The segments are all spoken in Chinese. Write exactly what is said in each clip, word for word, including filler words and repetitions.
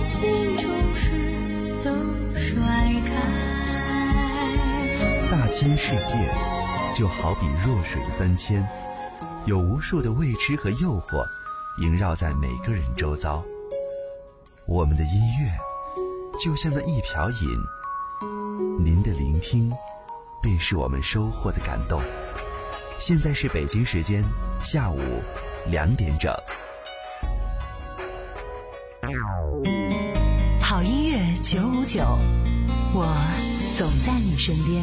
心中事都甩开。 大千世界就好比弱水三千，有无数的未知和诱惑萦绕在每个人周遭。我们的音乐就像那一瓢饮，您的聆听便是我们收获的感动。现在是北京时间下午两点整。 好音乐九五九，我总在你身边。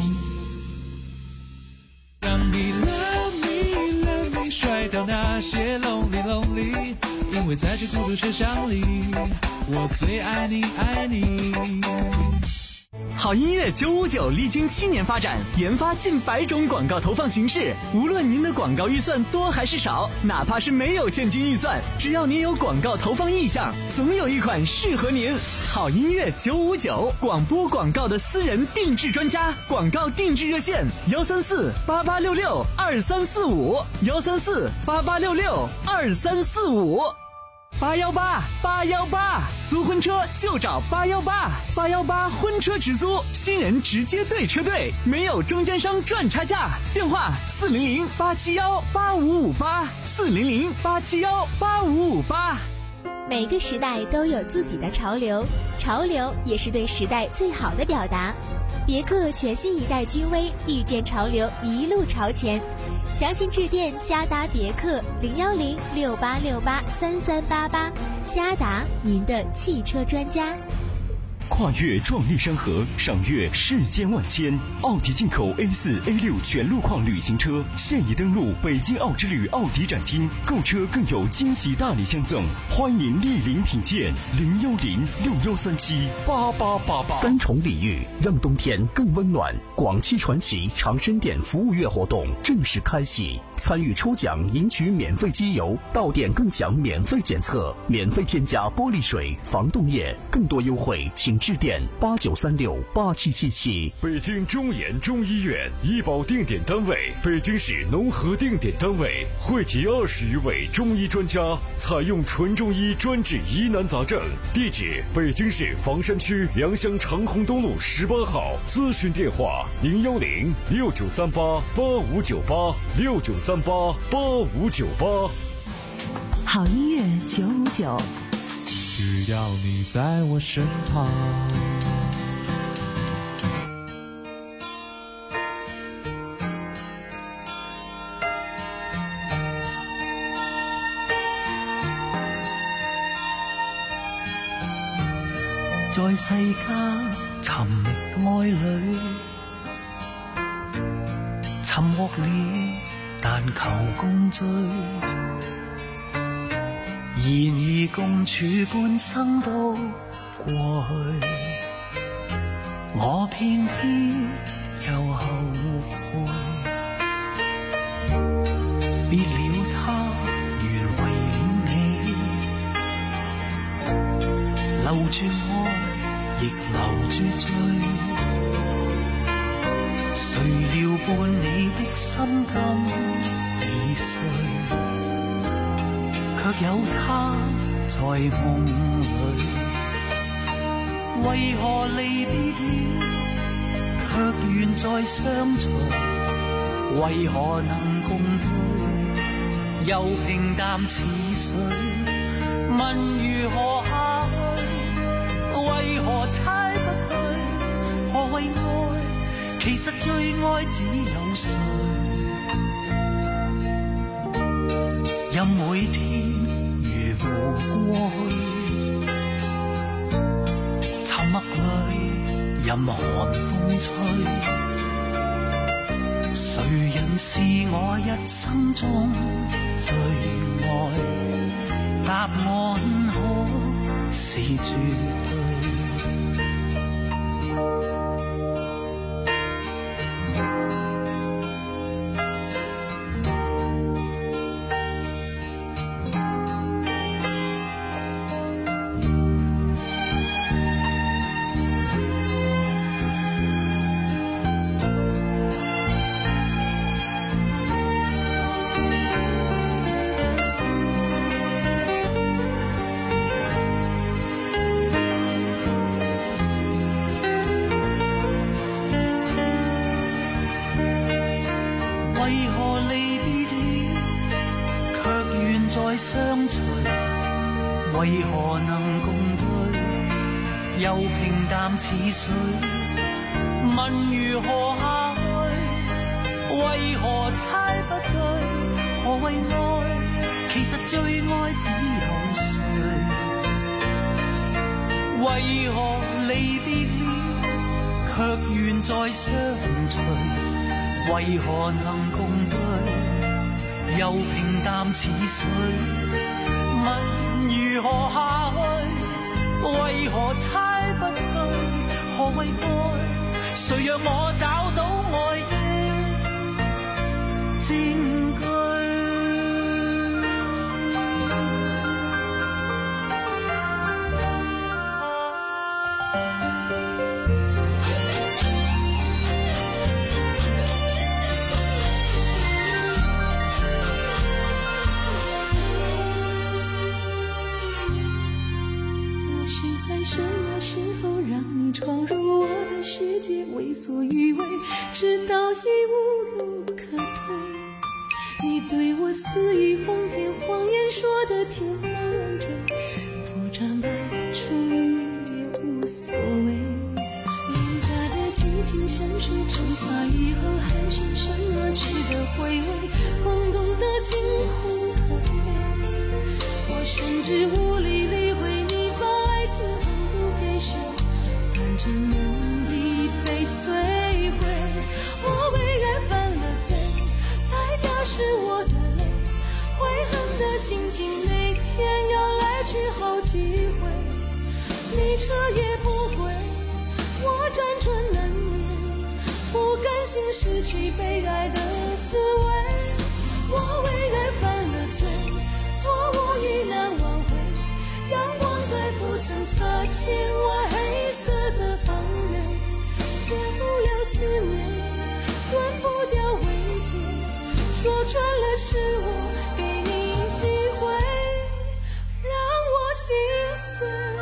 让你 love me love me 甩掉那些 lonely lonely， 因为在这孤独车厢里，我最爱你爱你。 好音乐九五九历经七年发展，研发近百种广告投放形式。无论您的广告预算多还是少，哪怕是没有现金预算，只要您有广告投放意向，总有一款适合您。好音乐九五九，广播广告的私人定制专家，广告定制热线：幺三四八八六六二三四五，幺三四八八六六二三四五。八幺八八幺八，租婚车就找八幺八，八幺八婚车直租，新人直接对车队，没有中间商赚差价。电话四零零八七幺八五五八，四零零八七幺八五五八。 每个时代都有自己的潮流，潮流也是对时代最好的表达。别克全新一代君威，遇见潮流，一路朝前。详情致电嘉达别克零幺零六八六八三三八八，嘉达您的汽车专家。 跨越壮丽山河，赏阅世间万千。奥迪进口 A 四 A 六 全路况旅行车现已登陆北京奥之旅奥迪展厅，购车更有惊喜大礼相赠，欢迎莅临品鉴。零幺零六幺三七八八八八。 三重礼遇，让冬天更温暖。广汽传祺长生店服务月活动正式开启，参与抽奖赢取免费机油，到店更享免费检测，免费添加玻璃水、防冻液，更多优惠请致电八九三六八七七七。 北京中研中医院医保定点单位，北京市农合定点单位，汇集二十余位中医专家，采用纯中医专治疑难杂症。地址：北京市房山区良乡长虹东路十八号。咨询电话：零幺零六九三八八五九八六九三八八五九八。 好音乐九五九， 只要你在我身旁。 在世間尋愛侶，沉默了，但求共聚。然而共處半生都過去，我偏偏又後悔。別了他，原為了你，留住愛。亦留住醉，誰料伴你的心甘已碎，卻有他在夢裏。為何離別了，卻願再相隨？為何能共對，又平淡似水？問如何下去？為何猜不對？何謂愛？其實最愛只有誰？任每天如無過去，沉默裏任寒風吹，誰人是我一生中最愛？答案可是絕對。 為何能共對，又平淡似水。問如何下去，為何猜不對？何謂愛？其實最愛只有誰？為何離別了，卻願再相隨？為何能共對，又平淡似水？問如何下去，為何猜不對？何謂愛？誰讓我找到愛的證據？ 我是在什麼時候讓你闖入我的世界，為所欲為，直到已無路可退。你對我肆意哄騙，謊言說得天花亂墜，破綻百出也無所謂。廉價的激情像水蒸發以後，還剩什麼值得回味？空洞的驚鴻可悲，我甚至無力理會你把愛情橫渡給誰，反正能已被摧毀。我為愛犯了罪，代價是我的淚，悔恨的心情每天要來去好幾回。你徹夜不歸，我輾轉難眠，不甘心失去被愛的滋味。我為愛犯了罪，錯誤已難挽回，陽光再不曾灑進我黑色的房內，戒不了思念，斷不掉慰藉，說穿了是我給你機會，讓我心碎。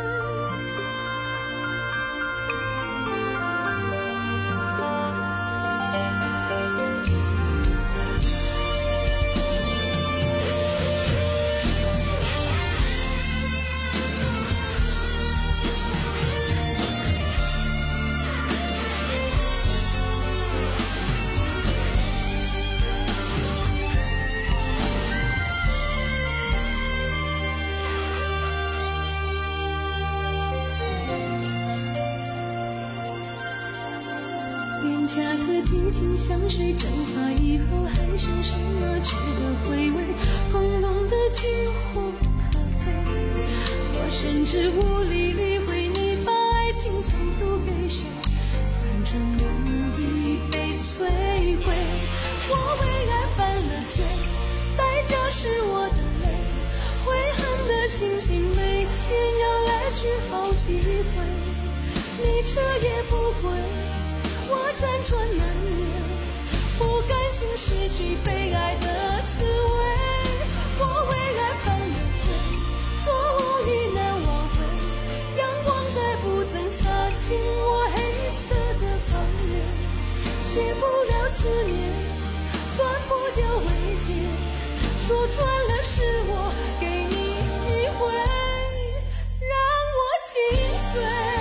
廉價的激情像水蒸發以後，還剩什麼值得回味？空洞的驚鴻可悲，我甚至無力理會你把愛情橫渡給誰，反正容易被摧毀。我為愛犯了罪，代價是我的淚，悔恨的心情每天要來去好幾回。你徹夜不歸，我輾轉難眠，不甘心失去被愛的滋味。我為愛犯了罪，錯誤已難挽回，陽光再不曾灑進我黑色的房內，戒不了思念，斷不掉慰藉，說穿了是我給你機會，讓我心碎。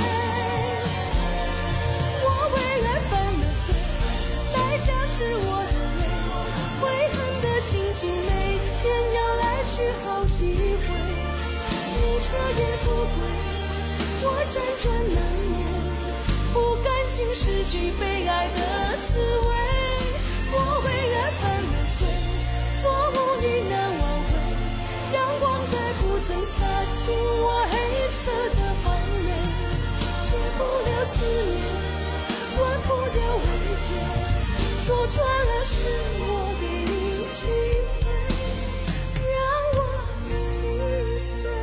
是我的淚，悔恨的心情每天要來去好幾回。你徹夜不歸，我輾轉難眠，不甘心失去被愛的滋味。我為愛犯了罪，錯誤已難挽回，陽光再不曾灑進我黑色的房內，戒不了思念，斷不掉慰藉，說穿了是我給你機會，讓我心碎。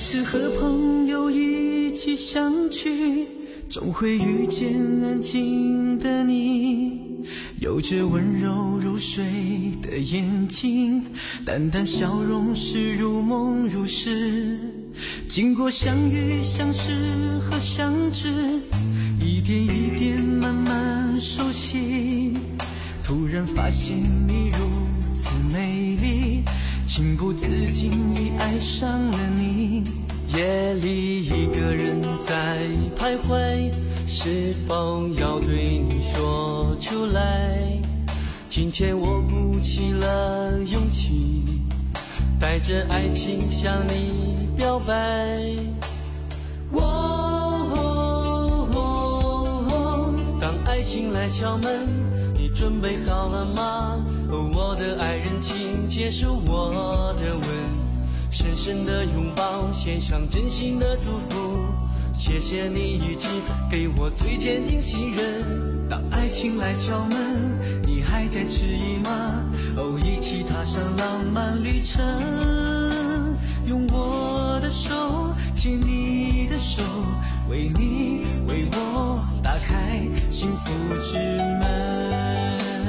是和朋友一起相聚，总会遇见安静的你，有着温柔如水的眼睛，淡淡笑容是如梦如诗。经过相遇相识和相知，一点一点慢慢熟悉，突然发现你如此美丽，情不自禁已爱上了你。夜里一个人在徘徊，是否要对你说出来？今天我鼓起了勇气，带着爱情向你表白。哦哦哦，当爱情来敲门，你准备好了吗？哦，我的爱人，请接受我的吻，深深的拥抱，献上真心的祝福。谢谢你一直给我最坚定信任。当爱情来敲门，你还在迟疑吗？哦，一起踏上浪漫旅程，用我的手牵你的手，为你为我打开幸福之门。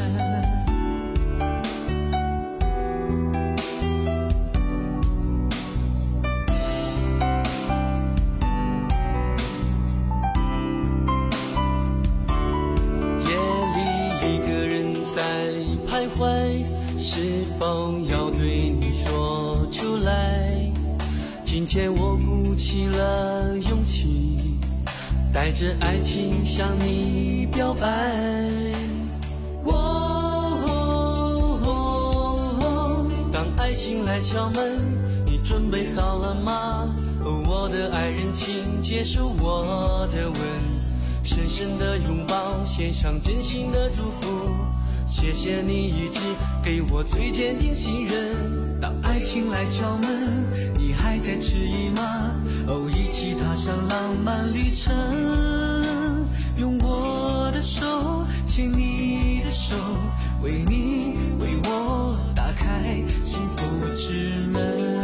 在徘徊，是否要对你说出来？今天我鼓起了勇气，带着爱情向你表白。哦哦哦，当爱情来敲门，你准备好了吗？哦，我的爱人，请接受我的吻，深深的拥抱，献上真心的祝福。谢谢你一直给我最坚定信任。当爱情来敲门，你还在迟疑吗？哦，一起踏上浪漫旅程，用我的手牵你的手，为你为我打开幸福之门。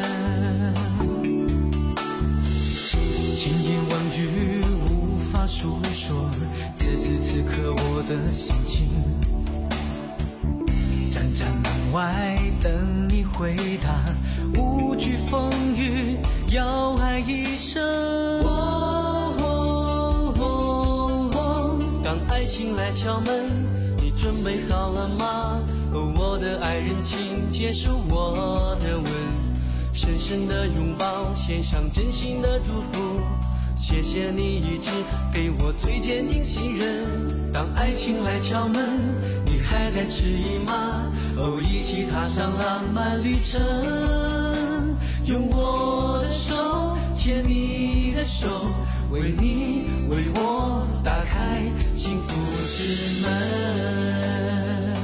千言万语无法诉说，此时此刻我的心情，站在门外等你回答，无惧风雨，要爱一生。哦哦哦哦，当爱情来敲门，你准备好了吗？哦，我的爱人，请接受我的吻，深深的拥抱，献上真心的祝福。谢谢你一直给我最坚定信任。当爱情来敲门，你还在迟疑吗？哦，一起踏上浪漫旅程，用我的手牵你的手，为你为我打开幸福之门。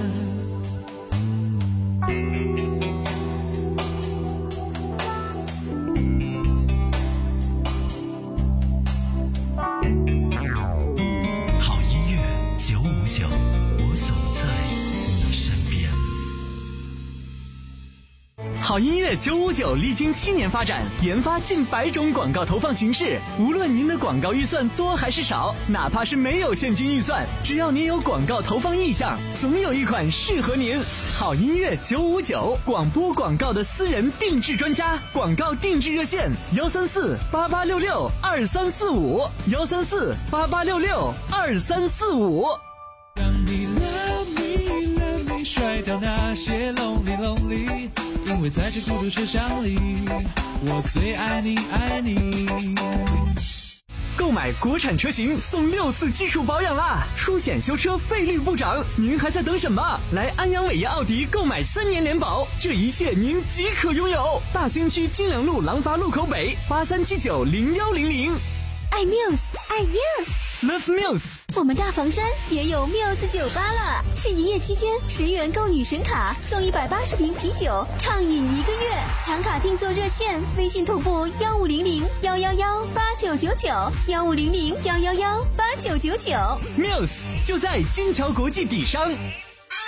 好音乐九五九历经七年发展，研发近百种广告投放形式。无论您的广告预算多还是少，哪怕是没有现金预算，只要您有广告投放意向，总有一款适合您。好音乐九五九，广播广告的私人定制专家，广告定制热线幺三四八八六六二三四五幺三四八八六六二三四五。 让你 love me love me 甩掉那些 lonely lonely， 因为在这孤独车厢里，我最爱你爱你。 购买国产车型送六次技术保养啦，出险修车费率不涨，您还在等什么？来安阳伟业奥迪购买三年联保，这一切您即可拥有。大兴区金陵路廊坊路口北八三七九零幺零零。 爱 Muse， 爱 Muse。Love Muse， 我们大房山也有 Muse 酒吧了。是营业期间，十元购女神卡送一百八十瓶啤酒，畅饮一个月。抢卡订座热线：微信同步幺五零零幺幺幺八九九九幺五零零幺幺幺八九九九。 Muse 就在金桥国际底商。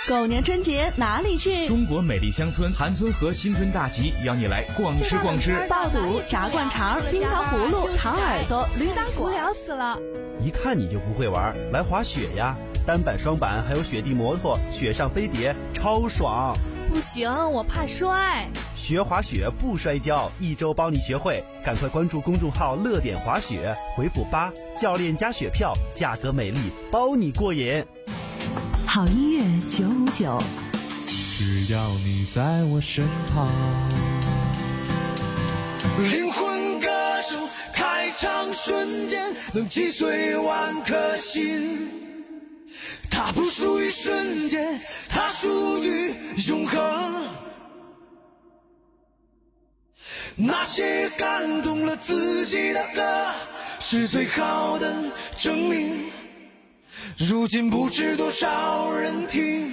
狗年春节哪里去？ 中国美丽乡村韩村河新春大集邀你来逛吃逛吃， 爆肚、炸灌肠、冰糖葫芦、糖耳朵、驴打滚，无聊死了。 一看你就不会玩，来滑雪呀！单板、双板还有雪地摩托，雪上飞碟，超爽。 不行，我怕摔。 学滑雪不摔跤，一周帮你学会，赶快关注公众号乐点滑雪，回复八，教练加雪票，价格美丽，包你过瘾。 好音乐九五九， 只要你在我身旁。 灵魂歌手开场瞬间能击碎万颗心，它不属于瞬间，它属于永恒。那些感动了自己的歌，是最好的证明。如今不知多少人听。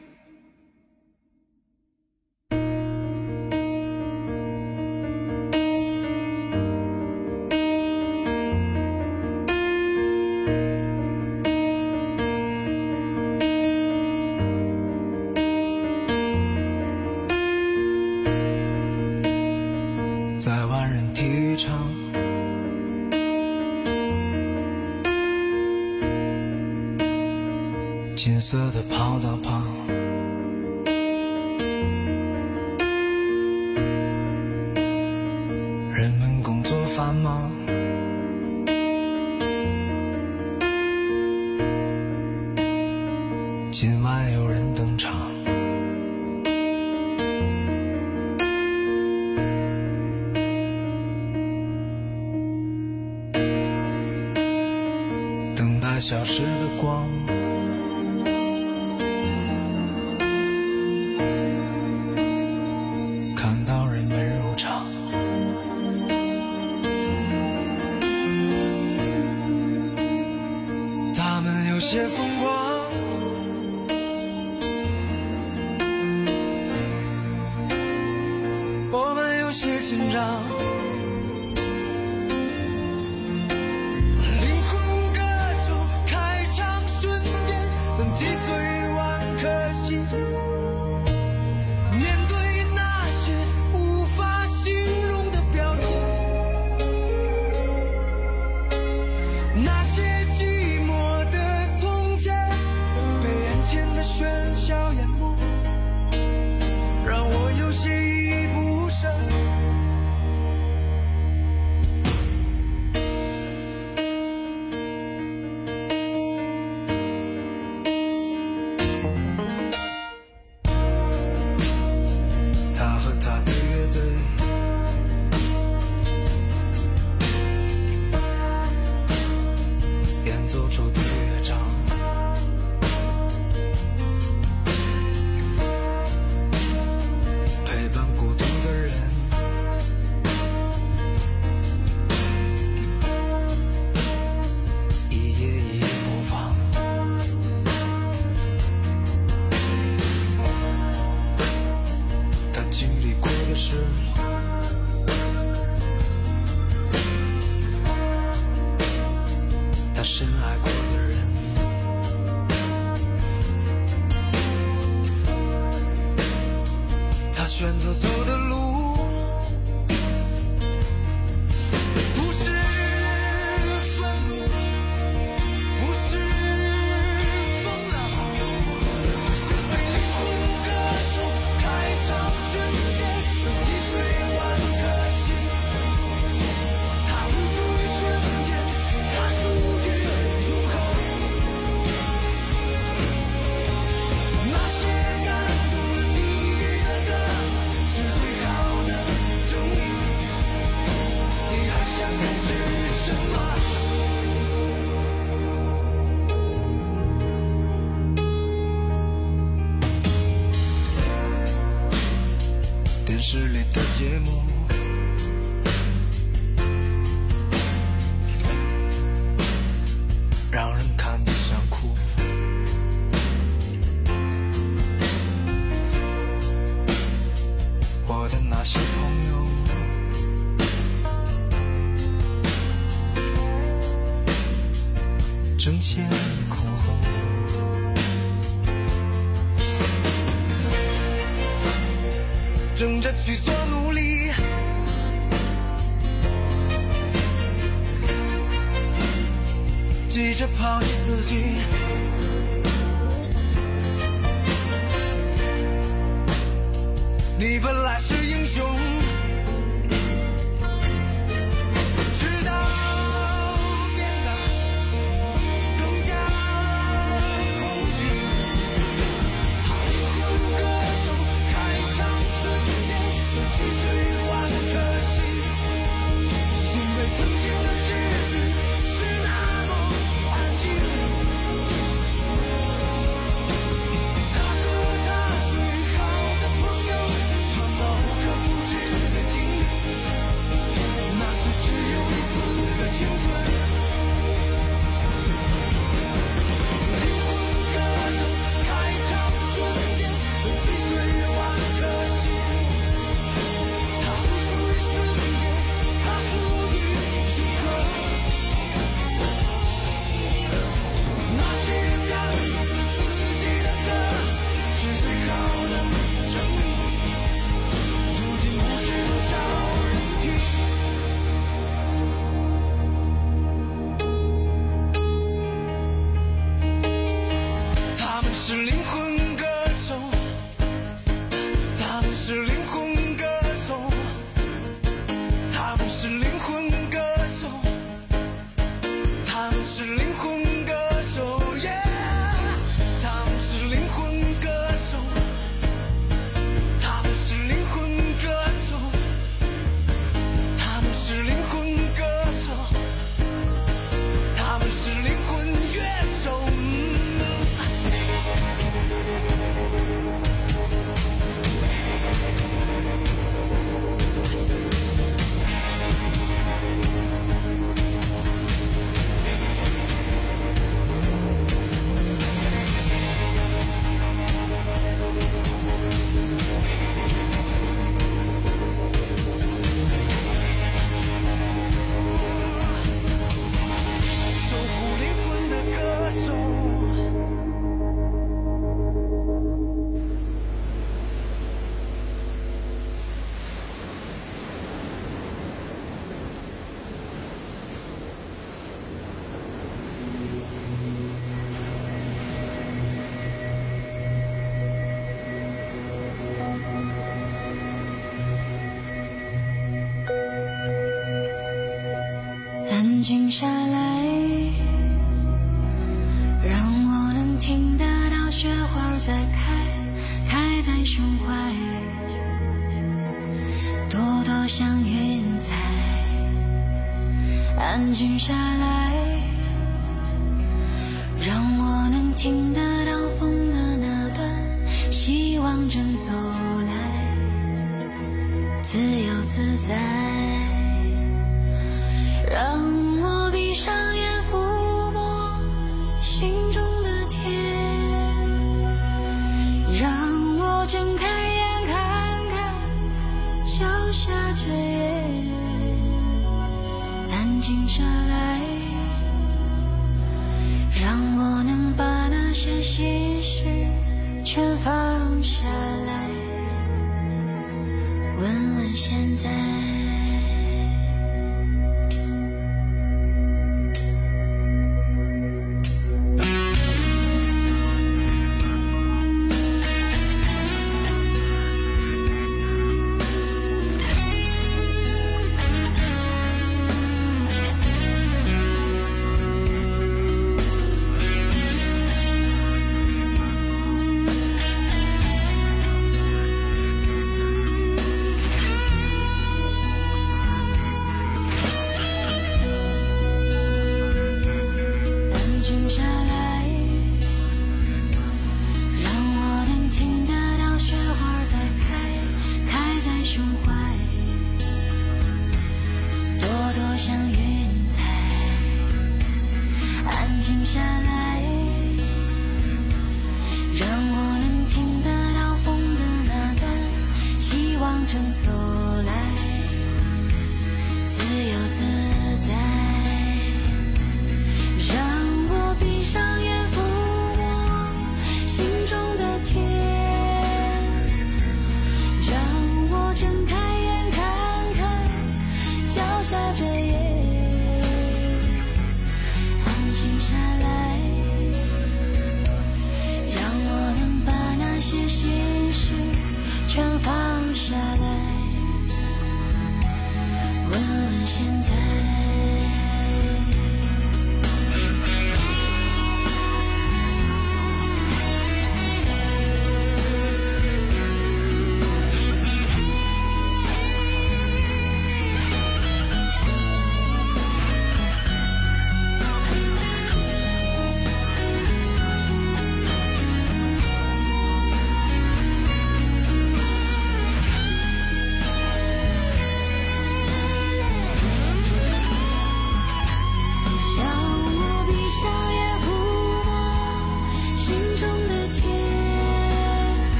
在万人体育场，金色的跑道旁，人们工作繁忙，今晚有人登场。等待消失的光，看到人们入场，他们有些疯狂，我们有些紧张。选择走的路，不是愤怒，不是疯了，是被灵魂歌手开场瞬间能击碎万颗心。它不属于瞬间，它属于永恒。那些感动了地狱的歌，是最好的证明。你还想看是什么？电视里的节目，让人看得想哭。我的那些朋友，争先恐后。 争着去做努力，急着抛弃自己。你本来是英雄，直到变得更加恐惧。灵魂歌手开场瞬间击碎万颗心，因为曾经的日子是那么安静。他和他最好的朋友创造无可复制的经历，那是只有一次的青春。灵魂歌手开场瞬间击碎万颗心，它不属于瞬间，它属于时刻。那些感动了自己的歌，是最好的证明。如今不知多少人听。他们是灵魂歌手，他们是灵魂歌手，他们是灵魂歌手，他们是灵魂歌手，耶！他们是灵魂歌手，他们是灵魂歌手，他们是灵魂歌手，他们是灵魂乐手。守护灵魂的歌手。 安静下来，让我能听得到雪花在开，开在胸怀，朵朵像云彩。安静下来，让我能听得到风的那段，希望正走来，自由自在。让我闭上眼，抚摸心中的天，让我睁开眼，看看脚下这夜。安静下来，让我能把那些心事全放下来，问问现在。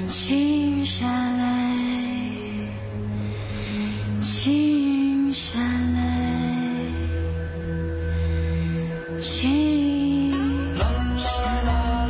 静下来，静下来，静下来。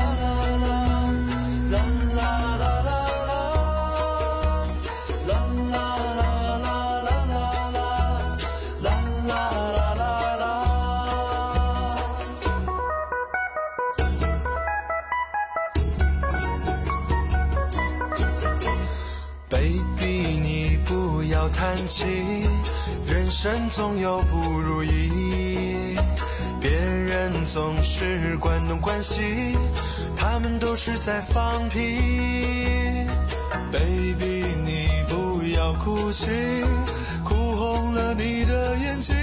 Baby， 你不要叹气，人生总有不如意，别人总是关东关西，他们都是在放屁。Baby， 你不要哭泣，哭红了你的眼睛，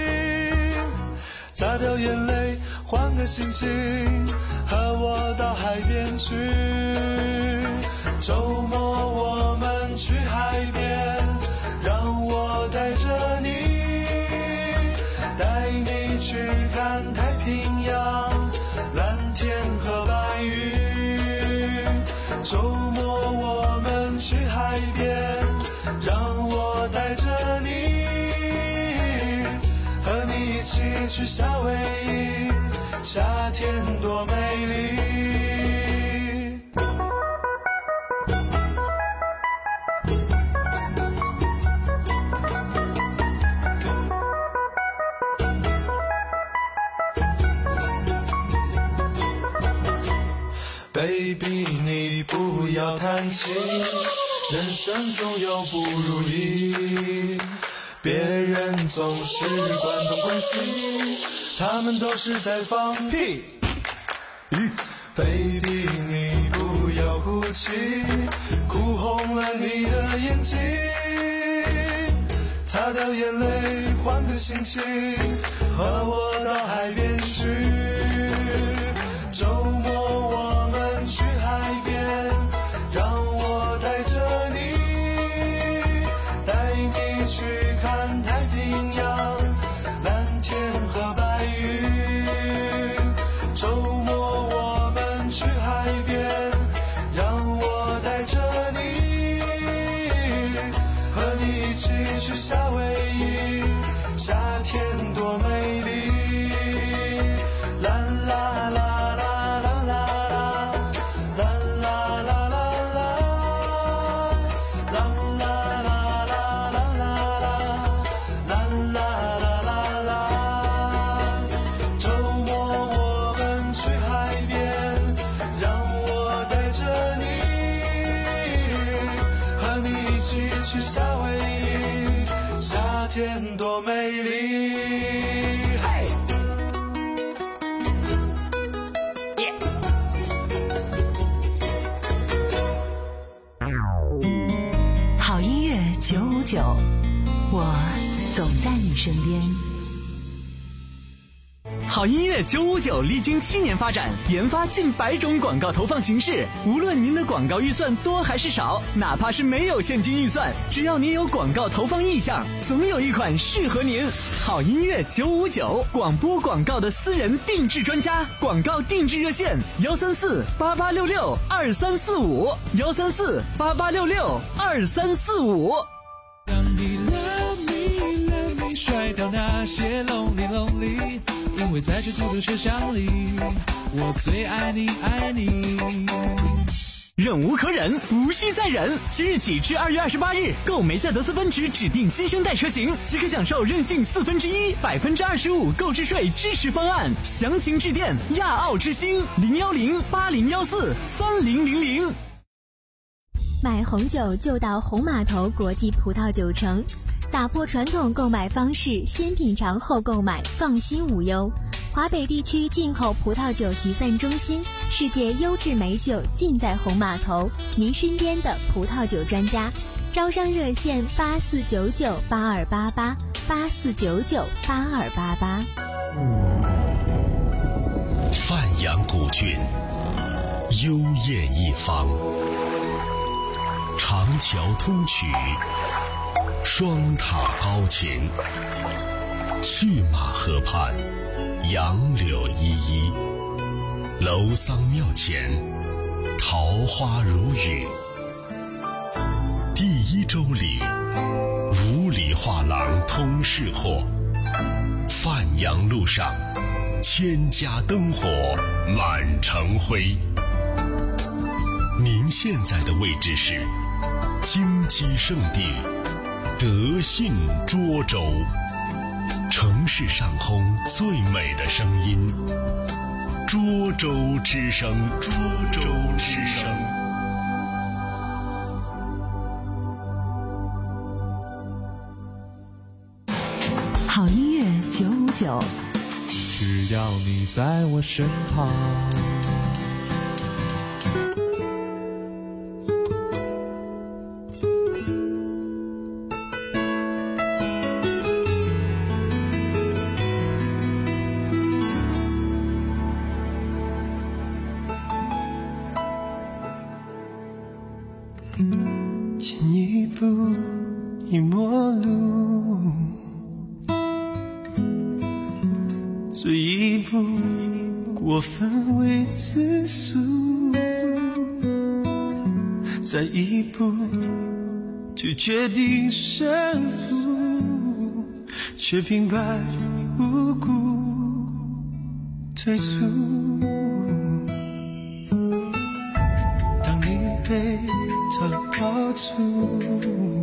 擦掉眼泪，换个心情，和我到海边去。周末我们去海边，让我带着你，带你去看太平洋，蓝天和白云。周末我们去海边，让我带着你，和你一起去夏威夷，夏天多美丽。Baby， 你不要叹气，人生总有不如意，别人总是关东关西，他们都是在放屁。Baby， 你不要哭泣，哭红了你的眼睛，擦掉眼泪，换个心情，和我到海边去。周末我们去海边，让我带着你，带你去看太平洋，蓝天和白云。周末我们去海边，让我带着你，和你一起去夏威夷，夏天多美丽。啦啦啦。去夏威夷，夏天多美丽。嘿， 好音乐九五九，我总在你身边。 好音乐九五九历经七年发展，研发近百种广告投放形式。无论您的广告预算多还是少，哪怕是没有现金预算，只要您有广告投放意向，总有一款适合您。好音乐九五九，广播广告的私人定制专家，广告定制热线：幺三四八八六六二三四五，幺三四八八六六二三四五。 让你 love me love me 甩掉那些 lonely lonely。因为在这孤独车厢里，我最爱你爱你。 忍无可忍，无需再忍。即日起至二月二十八日，购梅赛德斯奔驰指定新生代车型，即可享受任性四分之一、百分之二十五购置税支持方案。详情致电亚奥之星零幺零八零幺四三零零零。 买红酒就到红码头国际葡萄酒城。打破传统购买方式，先品尝后购买，放心无忧。华北地区进口葡萄酒集散中心，世界优质美酒尽在红码头，您身边的葡萄酒专家。招商热线八四九九八二八八八四九九八二八八。 范阳古郡，幽艳一方，长桥通衢，双塔高擎，去马河畔，杨柳依依，楼桑庙前， 桃花如雨。第一周里，五里画廊通市货，范阳路上，千家灯火满城辉。您现在的位置是金鸡圣地德信涿州，城市上空最美的声音，涿州之声，涿州之声。 好音乐九五九， 只要你在我身旁。 前一步已陌路，这一步过分为自述，再一步就决定胜负，却平白无故退出。当你被他抱住，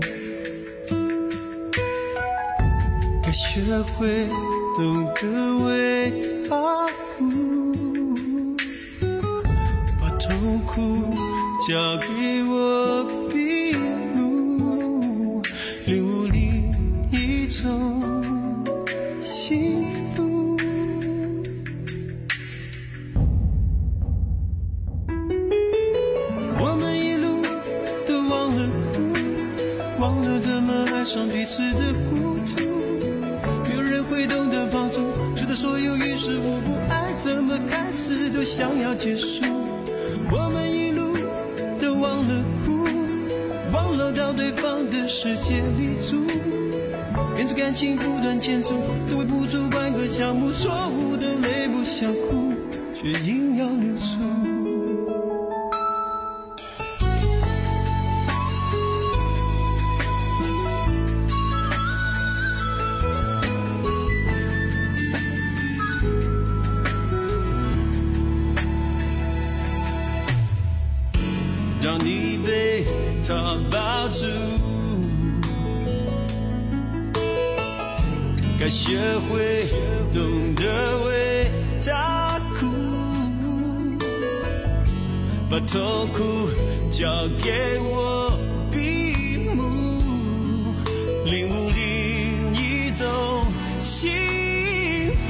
该学会懂得为他哭，把痛苦交给我庇护，领悟另一种幸福。我们一路都忘了哭，忘了怎么爱上彼此的糊涂，没有人会懂得帮助，直到所有于事无补，爱怎么开始都想要结束。我们一路都忘了哭，忘了到对方的世界里住，面对感情不断建筑，都为不足半个项目，错误的泪不想哭，却硬要流出。当你被他抱住，该学会懂得为他哭，把痛苦交给我闭目，领悟另一种幸福。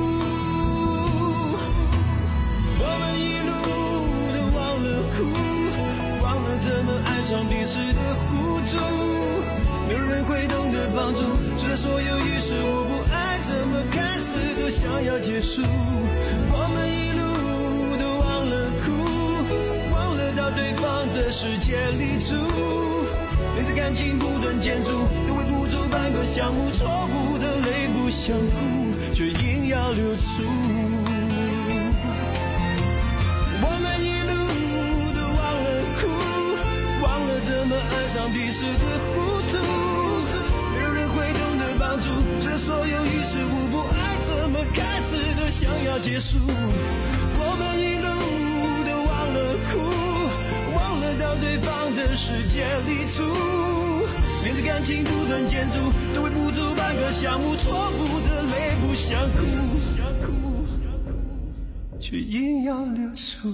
我们一路都忘了哭，忘了怎么爱上彼此的糊涂，没有人会懂得帮助，直到所有于事无补，爱怎么开始都想要结束。我们一路都忘了哭，忘了到对方的世界里住，连着感情不断建筑，都会不足半个项目，错误的泪不想哭，却硬要流出。我们一路都忘了哭，忘了怎么爱上彼此的糊涂，没有人会懂得帮助，这所有于事无补，爱怎么开始都想要结束。我们一路都忘了哭，忘了到对方的世界里住，面对感情不断建筑，都会不足半个项目，错误的泪不想哭，却硬要流出。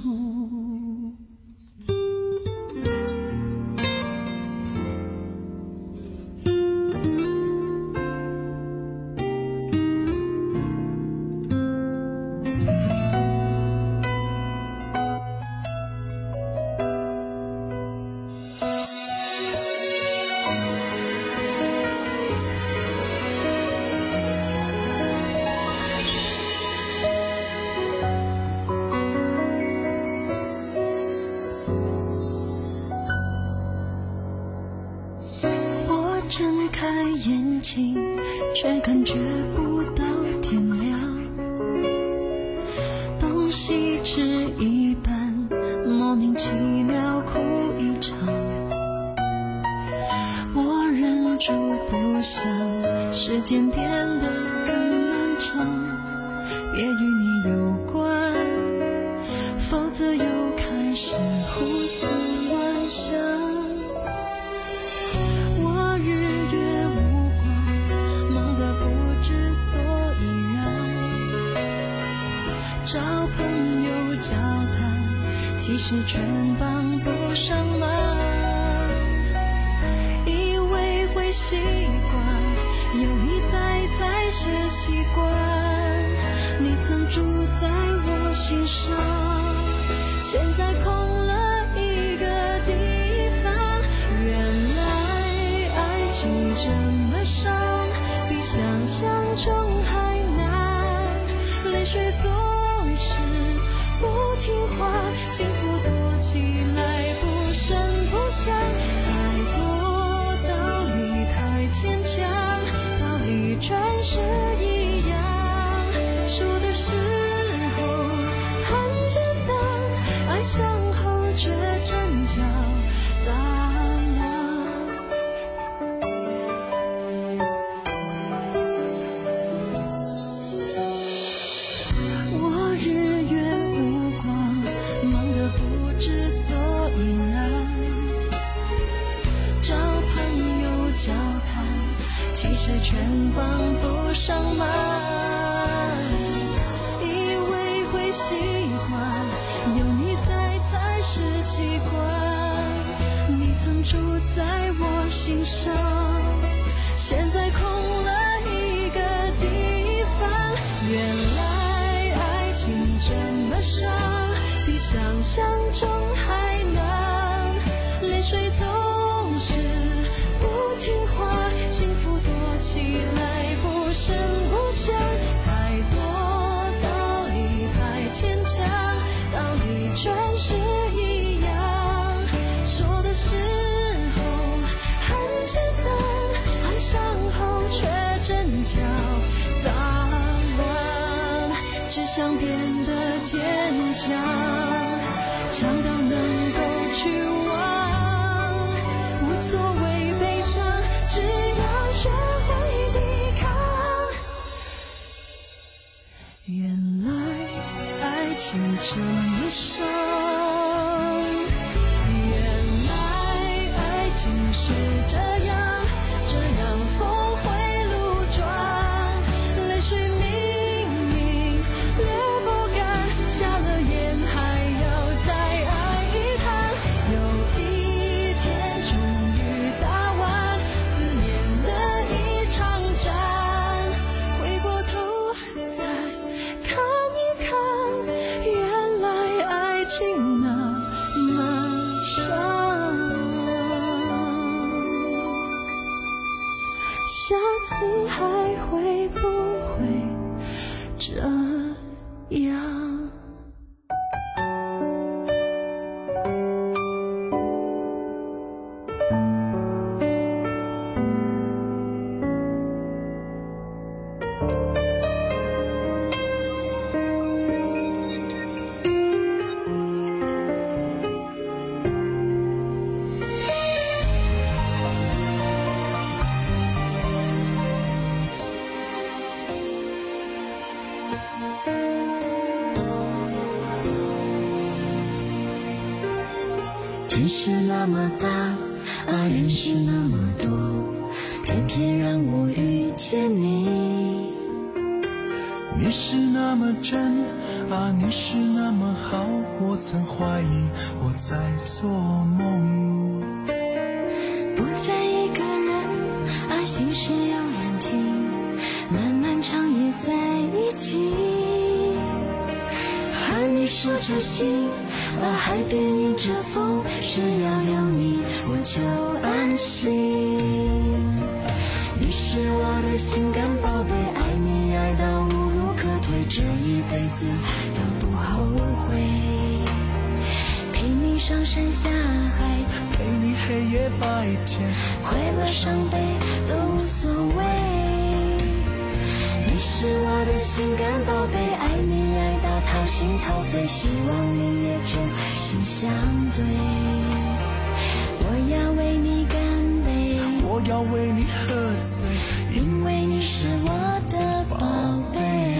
睁开眼睛，却感觉不到天亮。东西吃一半，莫名命奇妙哭一场，我忍住不想时间变得更漫长，别与你有关，否则又开始胡思乱想。我日月无光，忙得不知所以然，找朋友交谈，其实全帮不上忙，以为会习惯，有你在才是习惯，你曾住在我心上，现在空了一个地方，原来爱情这么伤，比想象中还难，泪水总是不听话，幸福躲起来不声不响，太多道理太牵强，道理全是一样，说的时候很简单，爱上后却真叫大浪。我日月无光，忙得不知所以然，找朋友交谈，其实全帮不上忙，以为会喜欢，有你在才是习惯，你曾住在我心上，现在空了一个地方，原来爱情这么伤，比想象中还难，泪水总是不听话，幸福躲起来不声不响，太多道理太牵强，道理全是一样，说的时候很简单，爱上后却真叫大乱，只想变得坚强，强到能够去忘，无所谓悲伤，只要学会抵抗，原来爱情这么伤，原来爱情是这样，这样峰回路转，泪水明明流不干，下了眼还要再爱一趟，有一天终于打完思念的一场战，回过头再看一看，原来爱情那么伤，下次还会不会这样？ 天是那么大，啊，人是那么多，偏偏让我遇见你。 你是那么真，啊，你是那么好，我曾怀疑我在做梦。 不再一个人，啊，心事有人听，漫漫长夜在一起。和你说着心，啊，海边迎着风，只要有你我就安心。你是我的心肝宝贝，爱你爱到无路可退，这一辈子都不后悔。陪你上山下海， 陪你黑夜白天， 快乐伤悲都无所谓。你是我的心肝宝贝，爱你爱到掏心掏肺，希望你也珍惜心相对。我要为你干杯， 我要为你喝醉， 因为你是我的宝贝。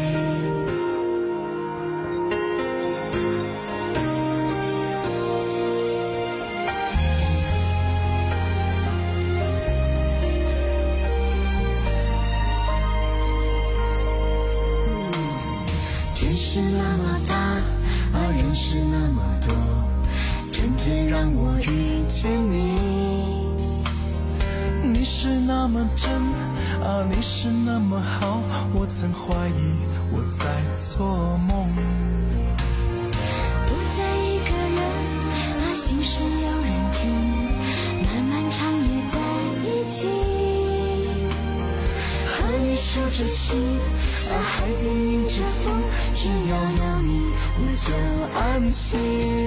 天是那么大，啊，人是那么多，偏偏让我遇见你。 你是那么真啊，你是那么好，我曾怀疑我在做梦。 不再一个人啊，心事有人听，漫漫长夜在一起，和你数着星啊，海边迎着风，只要有你我就安心。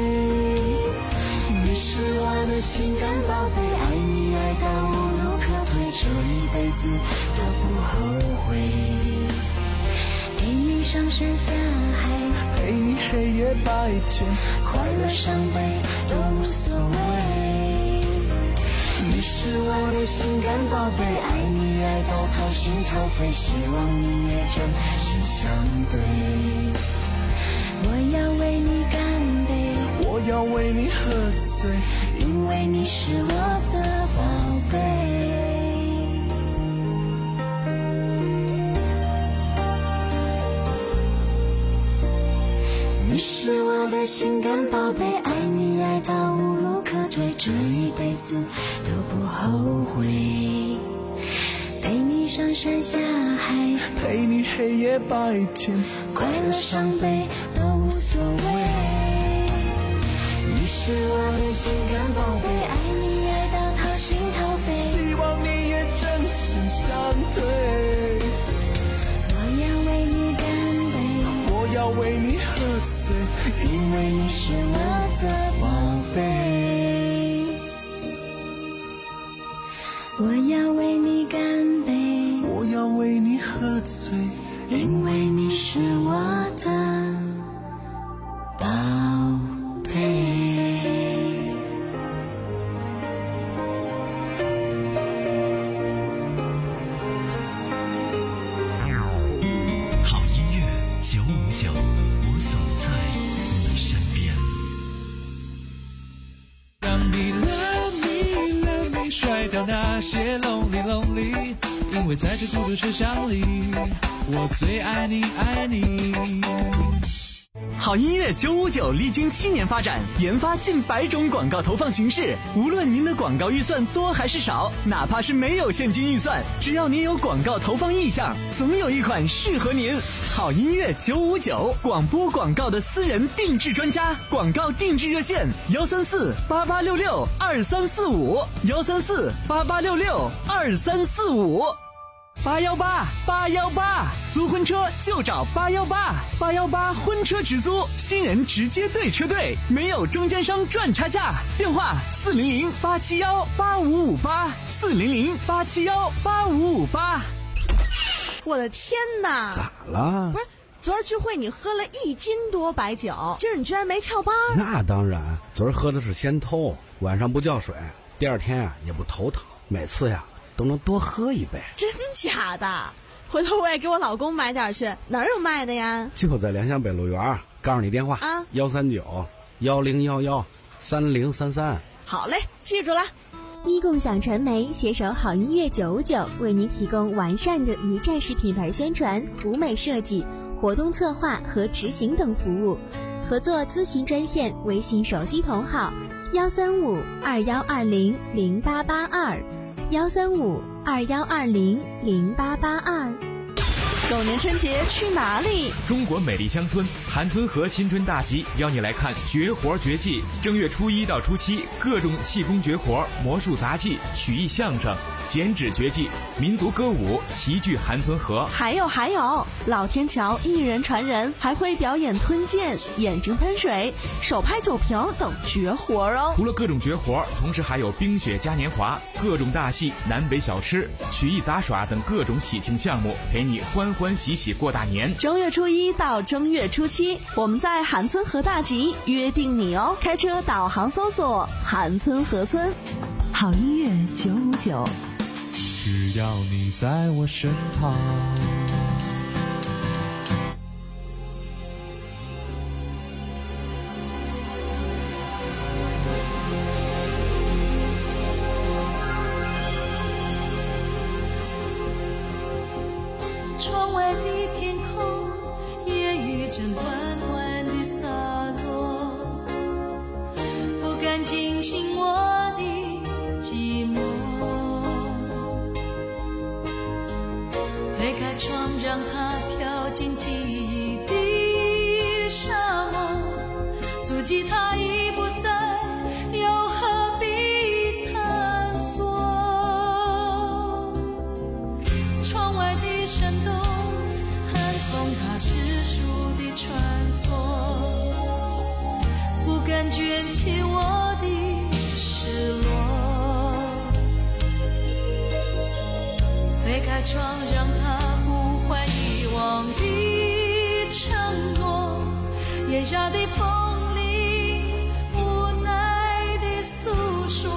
你是我的心肝宝贝，爱你爱到无路可退，这一辈子都不后悔。陪你上山下海， 陪你黑夜白天， 快乐伤悲都无所谓。你是我的心肝宝贝，爱你爱到掏心掏肺，希望你也真心相对。我要为你干杯， 我要为你喝醉， 因为你是我的宝贝。你是我的心肝宝贝，爱你爱到无路可退，这一辈子都不后悔。陪你上山下海， 陪你黑夜白天， 快乐伤悲都无所谓。你是我的心肝宝贝，爱你爱到掏心掏肺， 希望你也真心相对。 我要为你干杯， 我要为你喝醉， 因为你是我的宝贝。我要为你干杯， 我要为你喝醉， 因为你是我的宝贝。 好音乐九五九，我总在你身边。 让你 love me love me 甩掉那些 lonely lonely， 因为在这孤独车厢里，我最爱你爱你。 好音乐九五九历经七年发展，研发近百种广告投放形式。无论您的广告预算多还是少，哪怕是没有现金预算，只要您有广告投放意向，总有一款适合您。好音乐九五九，广播广告的私人定制专家，广告定制热线：幺三四八八六六二三四五，幺三四八八六六二三四五。八幺八八幺八，租婚车就找八幺八，八幺八婚车直租，新人直接对车队，没有中间商赚差价。电话四零零八七幺八五五八，四零零八七幺八五五八。 我的天哪！ 咋了？ 不是，昨儿聚会你喝了一斤多白酒，今儿你居然没翘班？ 那当然，昨儿喝的是仙偷，晚上不叫水，第二天啊也不头疼，每次呀都能多喝一杯。 真假的？回头我也给我老公买点去，哪儿有卖的呀？ 就在联想北路园，告诉你电话啊， 幺三九幺零幺幺三零三三。 好嘞，记住了。 一共享传媒携手好音乐九五九，为您提供完善的一站式品牌宣传、舞美设计、活动策划和执行等服务。合作咨询专线：微信手机同号幺三五二幺二零零八八二。幺三五二幺二零零八八二。 狗年春节去哪里？ 中国美丽乡村韩村河新春大集邀你来看绝活绝技。正月初一到初七，各种气功绝活、魔术杂技、曲艺相声、剪纸绝技、民族歌舞齐聚韩村河。 还有还有， 老天桥一人传人，还会表演吞剑、眼睛喷水、手拍酒瓶等绝活哦。 除了各种绝活，同时还有冰雪嘉年华、各种大戏、南北小吃、曲艺杂耍等各种喜庆项目，陪你欢欢喜喜过大年。 正月初一到正月初七，我们在韩村河大集约定你哦。开车导航搜索韩村河村。 好音乐九五九， 只要你在我身旁。 窗外的天空，夜雨正缓缓地洒落，不敢惊醒我的寂寞。推开窗，让它飘进记忆的沙漠，足迹它已不在，又何必探索？窗外的闪动，寒风它世俗的穿梭，不敢卷起我的失落。推开窗，让它呼唤遗忘的承诺，眼下的风铃无奈的诉说。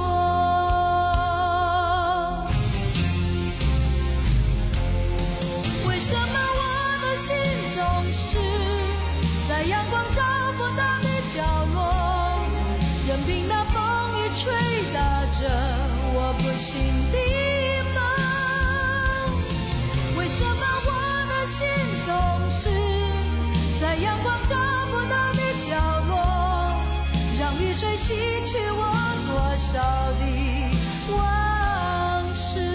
为什么我的心总是在阳光照不到的角落，任凭那风雨吹打着我不醒的梦？为什么我的心总是在阳光照不到的角落，让雨水洗去我多少的往事？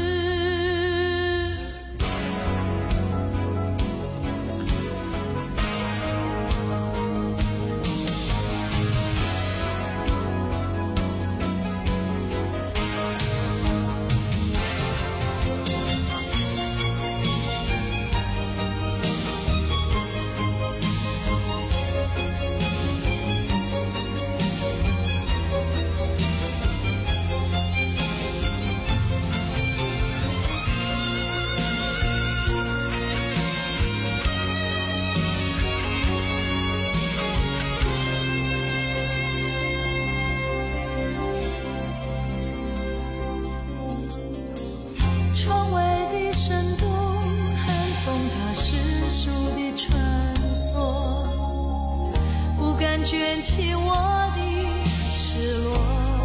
窗外的闪动，寒风它世俗的穿梭，不敢卷起我的失落。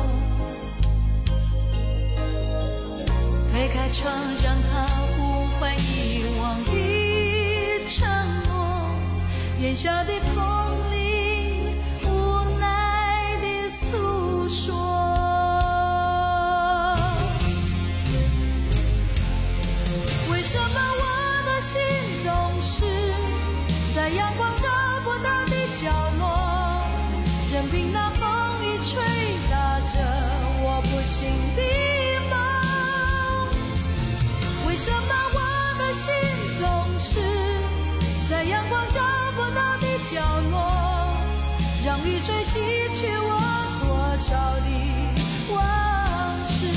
推开窗，让它呼唤遗忘的承诺，眼下的风铃无奈的诉说。为什么我的心总是在阳光照不到的角落，任凭那风雨吹打着我不醒的梦？为什么我的心总是在阳光照不到的角落，让雨水洗去我多少的往事？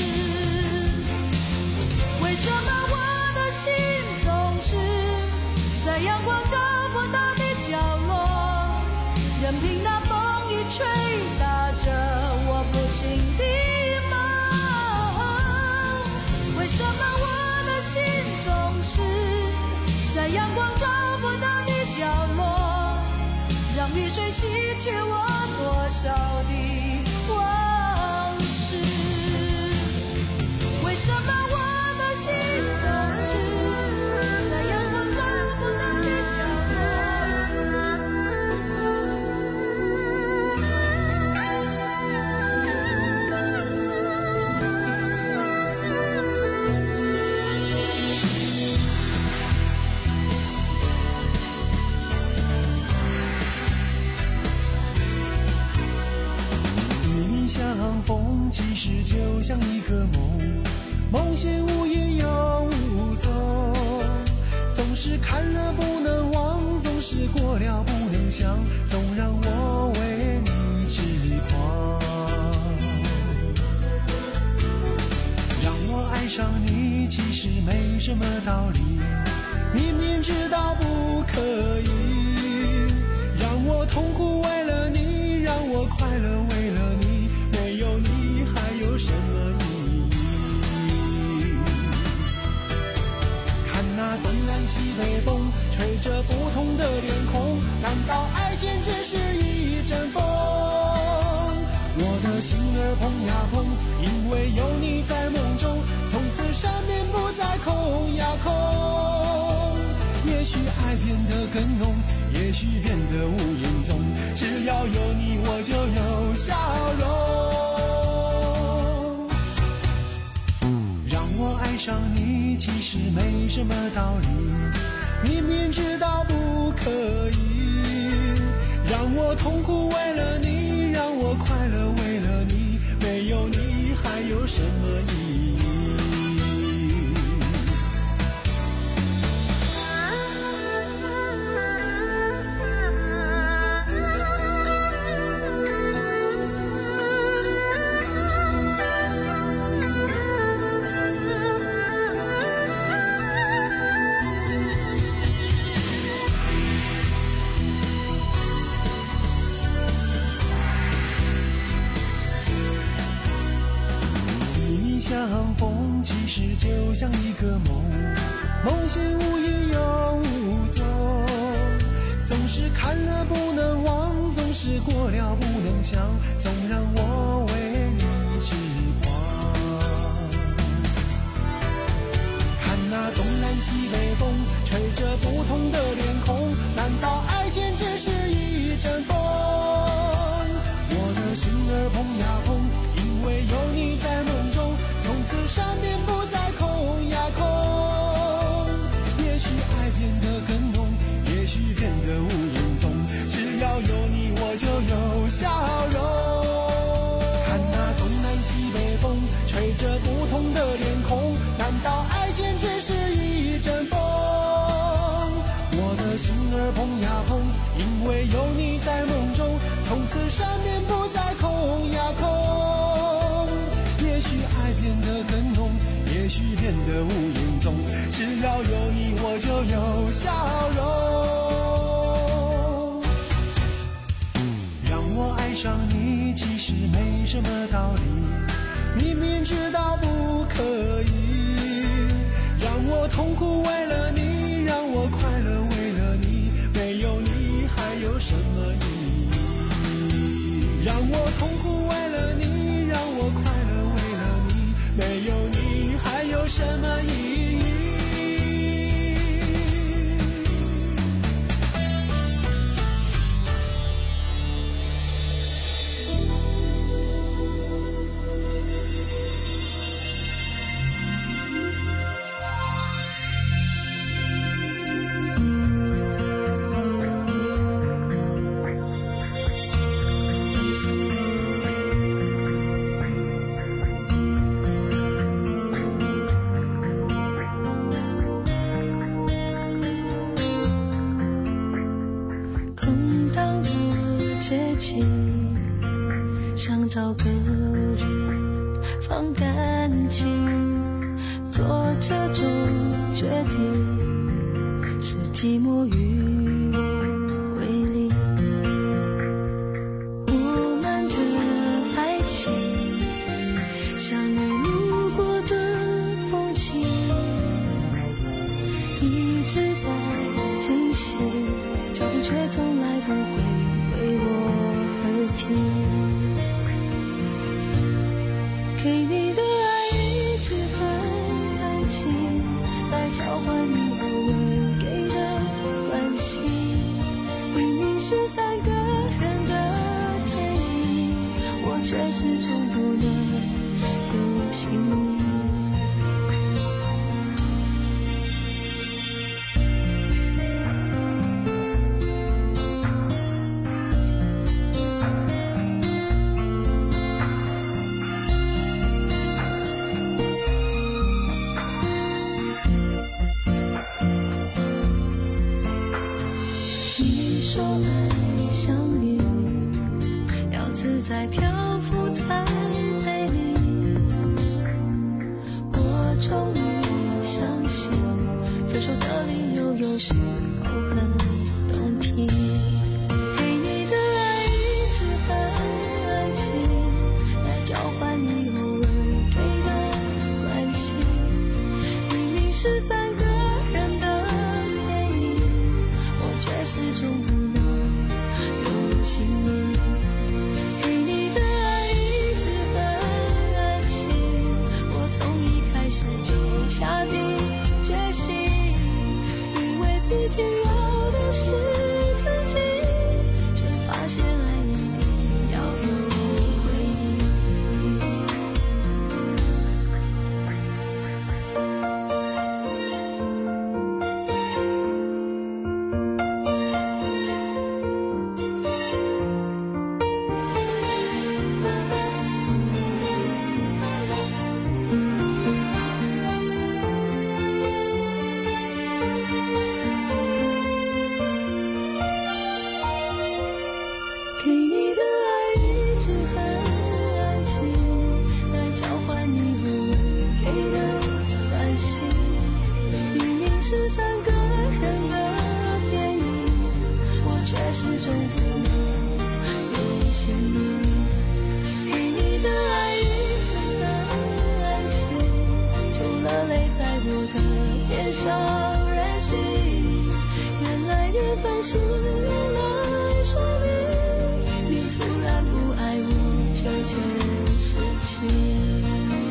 为什么我的心总是在阳光照不到的角落，任凭那风雨吹打着我不醒的梦？为什么我的心总是在阳光照不到的角落，让雨水洗去我多少的往事？为什么我的心总是在阳光照不到的角相逢其实就像一个梦，梦醒无影又无踪，总是看看了不能忘，总是过了不能想，总让我为你痴狂。让我爱上你其实没什么道理，明明知道不可以，让我痛苦为了你，让我快乐为了你，没有你还有什么意义？看那东南西北风吹着不同的脸孔，难道爱情只是一阵风？我的心儿碰呀碰，因为有你在梦中，从此山边不再空呀空。也许爱变得更浓，也许变得无影踪，只要有你我就有笑容。让我爱上你其实没什么道理，明明知道不可以，让我痛苦为了你，让我快乐为了你，没有你还有什么意义？相逢其实就像一个梦，梦醒无影又无踪，总是看了不能忘，总是过了不能想，总让我为你痴狂。看那东南西北风吹着不同的脸孔，难道爱情只是一阵风？我的心儿碰呀碰，因为有你在梦中，从此山边不再空呀空。也许爱变得更浓，也许变得无影踪，只要有你我就有笑容。看那东南西北风吹着不同的脸孔，难道爱情只是一阵风？我的心儿碰呀碰，因为有你在梦中，从此山边不再空呀空。也许爱变得更浓，也许变得无影踪，只要有你我就有笑容。让我爱上你其实没什么道理，明明知道不可以，让我痛苦为了你，让我快乐为了你，没有你还有什么意义？让我痛苦为了你，让我快乐为了你，没有你还有什么意义？ 想找个人放感情，做这种决定是寂寞与我为邻。我们的爱情像你路过的风景，一直在进行，脚步却从来不会为我而停。给你的爱一直很安静，来交换你和我给的关心。明明是三个人的电影，我却始终不能有姓名。 包袱在背里，我终于相信分手的理由有时候很动听。给你的爱一直很安静，来交换你偶尔给的关心。明明是三个人的电影，我却始终不能融入心里。给你的爱一直很安静，我从一开始就下定决心，以为自己要的是自己，却发现爱一定要有回应。给你的爱一直很安静，来交换你偶尔给的关心。明明是三个人的电影，我却始终不能融入心里。给你的爱一直很安静，除了泪在我的脸上任性。原来缘分是用来说明你突然不爱我这件事情。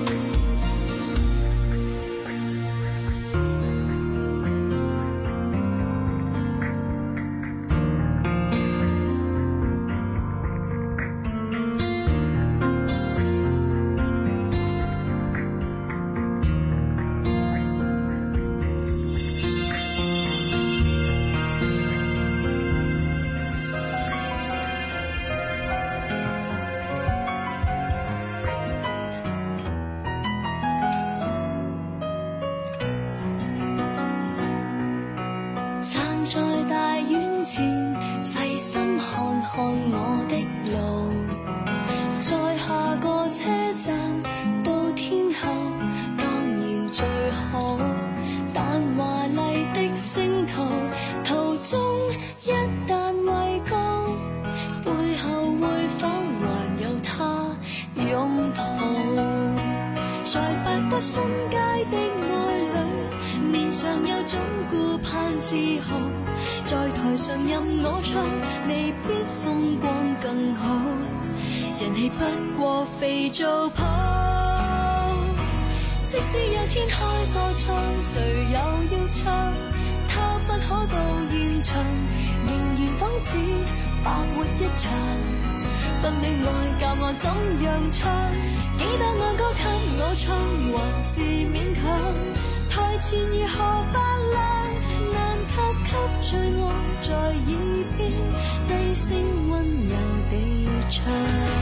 站在大院前，細心看看我的路，在下個車站到天后當然最好，但華麗的星途途中一旦畏高，背後會否還有他擁抱？在百德新街的愛侶，面上有種顧盼自豪，在台上任我唱，未必風光更好，人氣不過肥皂泡。即使有天開個唱，誰又要唱？他不可到現場，仍然仿似白活一場。不戀愛教我怎樣唱，幾多愛歌給我唱，還是勉強。台前如何發亮，難及給醉我在耳邊低聲溫柔地唱。